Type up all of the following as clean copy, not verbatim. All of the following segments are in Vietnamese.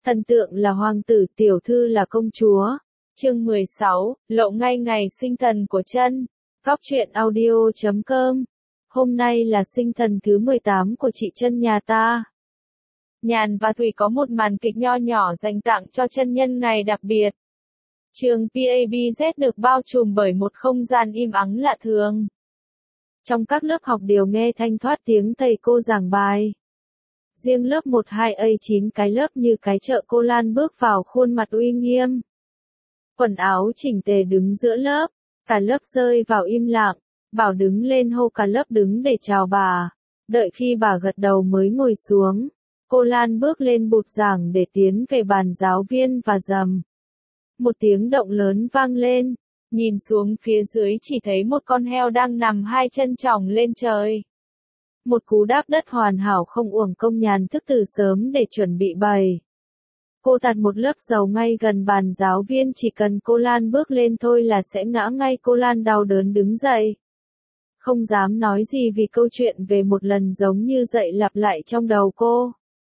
Thần tượng là hoàng tử, tiểu thư là công chúa. Chương 16, lộ ngay ngày sinh thần của Trân. Góc truyện audio.com. Hôm nay là sinh thần thứ 18 của chị Trân nhà ta. Nhàn và Thủy có một màn kịch nho nhỏ dành tặng cho Trân nhân ngày đặc biệt. Trường PABZ được bao trùm bởi một không gian im ắng lạ thường. Trong các lớp học đều nghe thanh thoát tiếng thầy cô giảng bài. Riêng lớp 12A9 cái lớp như cái chợ, cô Lan bước vào khuôn mặt uy nghiêm. Quần áo chỉnh tề đứng giữa lớp, cả lớp rơi vào im lặng, Bảo đứng lên hô cả lớp đứng để chào bà. Đợi khi bà gật đầu mới ngồi xuống, cô Lan bước lên bục giảng để tiến về bàn giáo viên và rầm. Một tiếng động lớn vang lên, nhìn xuống phía dưới chỉ thấy một con heo đang nằm hai chân chỏng lên trời. Một cú đáp đất hoàn hảo không uổng công Nhàn thức từ sớm để chuẩn bị bày. Cô đặt một lớp dầu ngay gần bàn giáo viên, chỉ cần cô Lan bước lên thôi là sẽ ngã ngay. Cô Lan đau đớn đứng dậy. Không dám nói gì vì câu chuyện về một lần giống như dậy lặp lại trong đầu cô.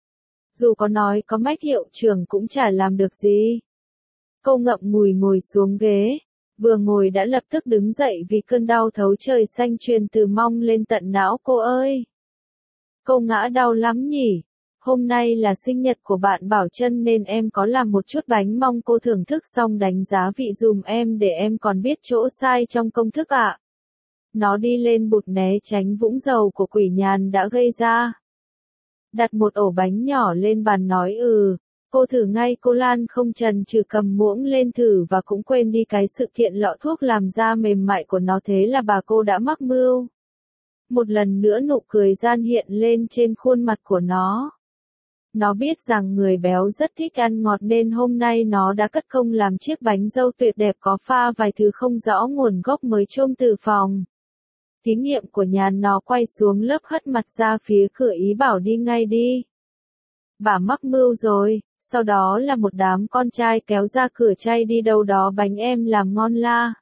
Dù có nói có mách hiệu trưởng cũng chả làm được gì. Cô ngậm ngùi ngồi xuống ghế. Vừa ngồi đã lập tức đứng dậy vì cơn đau thấu trời xanh truyền từ mông lên tận não. Cô ơi! Cô ngã đau lắm nhỉ? Hôm nay là sinh nhật của bạn Bảo Trân nên em có làm một chút bánh, mong cô thưởng thức xong đánh giá vị dùm em để em còn biết chỗ sai trong công thức ạ. Nó đi lên bụt né tránh vũng dầu của quỷ Nhàn đã gây ra. Đặt một ổ bánh nhỏ lên bàn nói cô thử ngay. Cô Lan không chần chừ cầm muỗng lên thử và cũng quên đi cái sự kiện lọ thuốc làm da mềm mại của nó, thế là bà cô đã mắc mưu. Một lần nữa nụ cười gian hiện lên trên khuôn mặt của nó. Nó biết rằng người béo rất thích ăn ngọt nên hôm nay nó đã cất công làm chiếc bánh dâu tuyệt đẹp có pha vài thứ không rõ nguồn gốc mới trôm từ phòng thí nghiệm của Nhàn. Nó quay xuống lớp hất mặt ra phía cửa ý bảo đi ngay đi. Bà mắc mưu rồi. Sau đó là một đám con trai kéo ra cửa chay đi đâu đó, bánh em làm ngon la.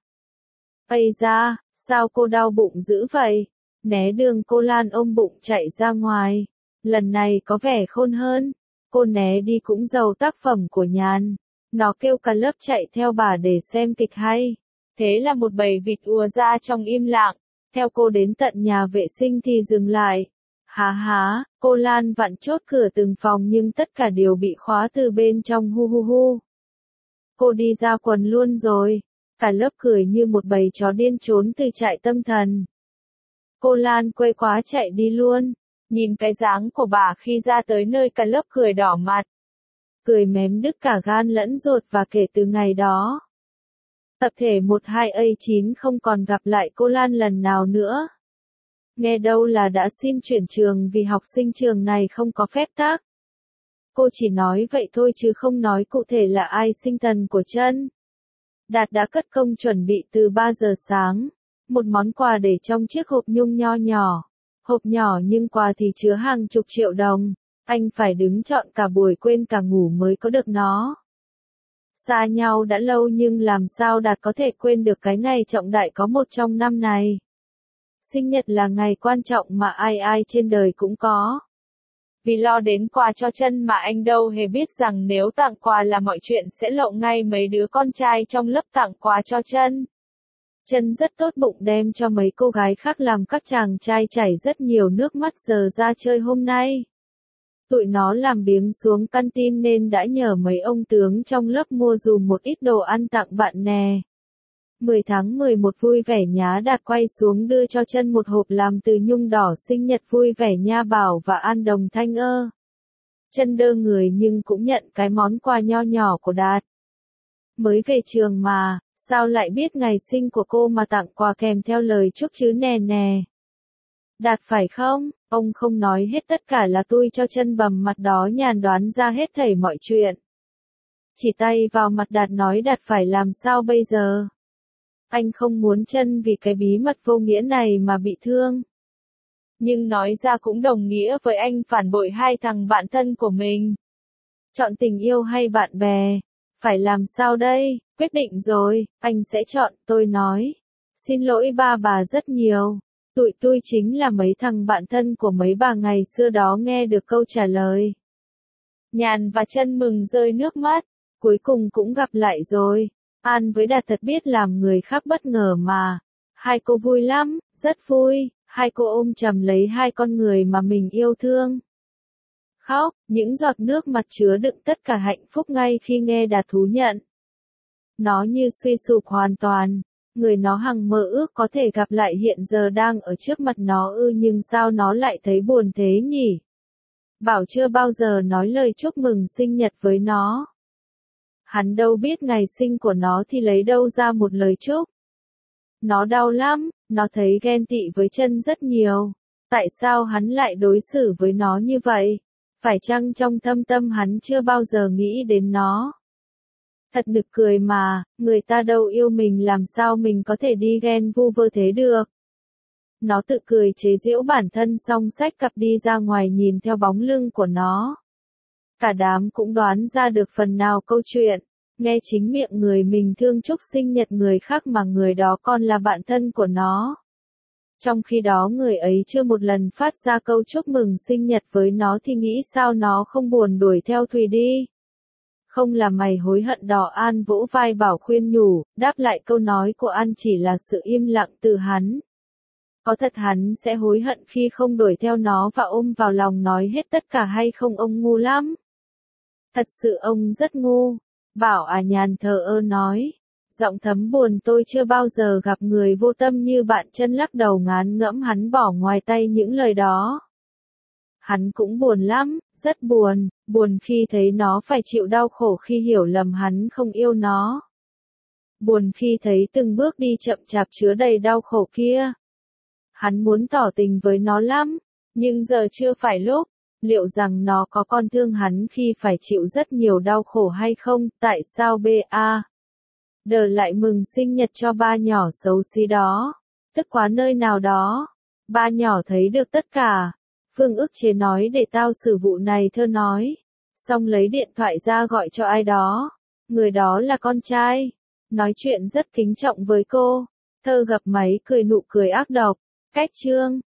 Ây da, sao cô đau bụng dữ vậy? Né đường. Cô Lan ôm bụng chạy ra ngoài. Lần này có vẻ khôn hơn. Cô né đi cũng giàu tác phẩm của Nhàn. Nó kêu cả lớp chạy theo bà để xem kịch hay. Thế là một bầy vịt ùa ra trong im lặng. Theo cô đến tận nhà vệ sinh thì dừng lại. Há, cô Lan vặn chốt cửa từng phòng nhưng tất cả đều bị khóa từ bên trong. Hu. Cô đi ra quần luôn rồi. Cả lớp cười như một bầy chó điên trốn từ trại tâm thần. Cô Lan quê quá chạy đi luôn. Nhìn cái dáng của bà khi ra tới nơi, cả lớp cười đỏ mặt. Cười mém đứt cả gan lẫn ruột, và kể từ ngày đó, tập thể 12A9 không còn gặp lại cô Lan lần nào nữa. Nghe đâu là đã xin chuyển trường vì học sinh trường này không có phép tắc. Cô chỉ nói vậy thôi chứ không nói cụ thể là ai sinh thần của Trân. Đạt đã cất công chuẩn bị từ 3 giờ sáng. Một món quà để trong chiếc hộp nhung nho nhỏ. Hộp nhỏ nhưng quà thì chứa hàng chục triệu đồng. Anh phải đứng chọn cả buổi quên cả ngủ mới có được nó. Xa nhau đã lâu nhưng làm sao Đạt có thể quên được cái ngày trọng đại có một trong năm này. Sinh nhật là ngày quan trọng mà ai trên đời cũng có. Vì lo đến quà cho Trân mà anh đâu hề biết rằng nếu tặng quà là mọi chuyện sẽ lộ ngay mấy đứa con trai trong lớp tặng quà cho Trân. Trân rất tốt bụng đem cho mấy cô gái khác làm các chàng trai chảy rất nhiều nước mắt giờ ra chơi hôm nay. Tụi nó làm biếng xuống căn tin nên đã nhờ mấy ông tướng trong lớp mua dùm một ít đồ ăn tặng bạn nè. 10 tháng 11 vui vẻ nhá. Đạt quay xuống đưa cho Trân một hộp làm từ nhung đỏ. Sinh nhật vui vẻ nha Bảo và An Đồng Thanh ơ. Trân đơ người nhưng cũng nhận cái món quà nho nhỏ của Đạt. Mới về trường mà, sao lại biết ngày sinh của cô mà tặng quà kèm theo lời chúc chứ nè. Đạt phải không? Ông không nói hết tất cả là tui cho Trân bầm mặt đó. Nhàn đoán ra hết thảy mọi chuyện. Chỉ tay vào mặt Đạt nói Đạt phải làm sao bây giờ? Anh không muốn Trân vì cái bí mật vô nghĩa này mà bị thương. Nhưng nói ra cũng đồng nghĩa với anh phản bội hai thằng bạn thân của mình. Chọn tình yêu hay bạn bè? Phải làm sao đây? Quyết định rồi, anh sẽ chọn. Tôi nói. Xin lỗi ba bà rất nhiều. Tụi tôi chính là mấy thằng bạn thân của mấy bà ngày xưa đó. Nghe được câu trả lời, Nhàn và Chân mừng rơi nước mắt, cuối cùng cũng gặp lại rồi. An với Đạt thật biết làm người khác bất ngờ mà. Hai cô vui lắm, rất vui, hai cô ôm chầm lấy hai con người mà mình yêu thương. Khóc, những giọt nước mặt chứa đựng tất cả hạnh phúc ngay khi nghe Đạt thú nhận. Nó như suy sụp hoàn toàn, người nó hằng mơ ước có thể gặp lại hiện giờ đang ở trước mặt nó nhưng sao nó lại thấy buồn thế nhỉ? Bảo chưa bao giờ nói lời chúc mừng sinh nhật với nó. Hắn đâu biết ngày sinh của nó thì lấy đâu ra một lời chúc. Nó đau lắm, nó thấy ghen tị với Chân rất nhiều. Tại sao hắn lại đối xử với nó như vậy? Phải chăng trong thâm tâm hắn chưa bao giờ nghĩ đến nó? Thật nực cười mà, người ta đâu yêu mình làm sao mình có thể đi ghen vu vơ thế được. Nó tự cười chế giễu bản thân xong xách cặp đi ra ngoài nhìn theo bóng lưng của nó. Cả đám cũng đoán ra được phần nào câu chuyện, nghe chính miệng người mình thương chúc sinh nhật người khác mà người đó còn là bạn thân của nó. Trong khi đó người ấy chưa một lần phát ra câu chúc mừng sinh nhật với nó thì nghĩ sao nó không buồn đuổi theo Thùy đi. Không là mày hối hận đỏ. An vỗ vai Bảo khuyên nhủ, đáp lại câu nói của An chỉ là sự im lặng từ hắn. Có thật hắn sẽ hối hận khi không đuổi theo nó và ôm vào lòng nói hết tất cả hay không? Ông ngu lắm. Thật sự ông rất ngu. Bảo nhàn thờ ơ nói. Giọng thấm buồn, tôi chưa bao giờ gặp người vô tâm như bạn. Chân lắc đầu ngán ngẫm, hắn bỏ ngoài tay những lời đó. Hắn cũng buồn lắm, rất buồn, buồn khi thấy nó phải chịu đau khổ, khi hiểu lầm hắn không yêu nó. Buồn khi thấy từng bước đi chậm chạp chứa đầy đau khổ kia. Hắn muốn tỏ tình với nó lắm, nhưng giờ chưa phải lúc. Liệu rằng nó có còn thương hắn khi phải chịu rất nhiều đau khổ hay không? Tại sao ba đờ lại mừng sinh nhật cho ba nhỏ xấu xí đó? Tức quá nơi nào đó. Ba nhỏ thấy được tất cả. Phương ức chế nói để tao xử vụ này, Thơ nói. Xong lấy điện thoại ra gọi cho ai đó. Người đó là con trai. Nói chuyện rất kính trọng với cô. Thơ gập máy cười nụ cười ác độc. Cách chương.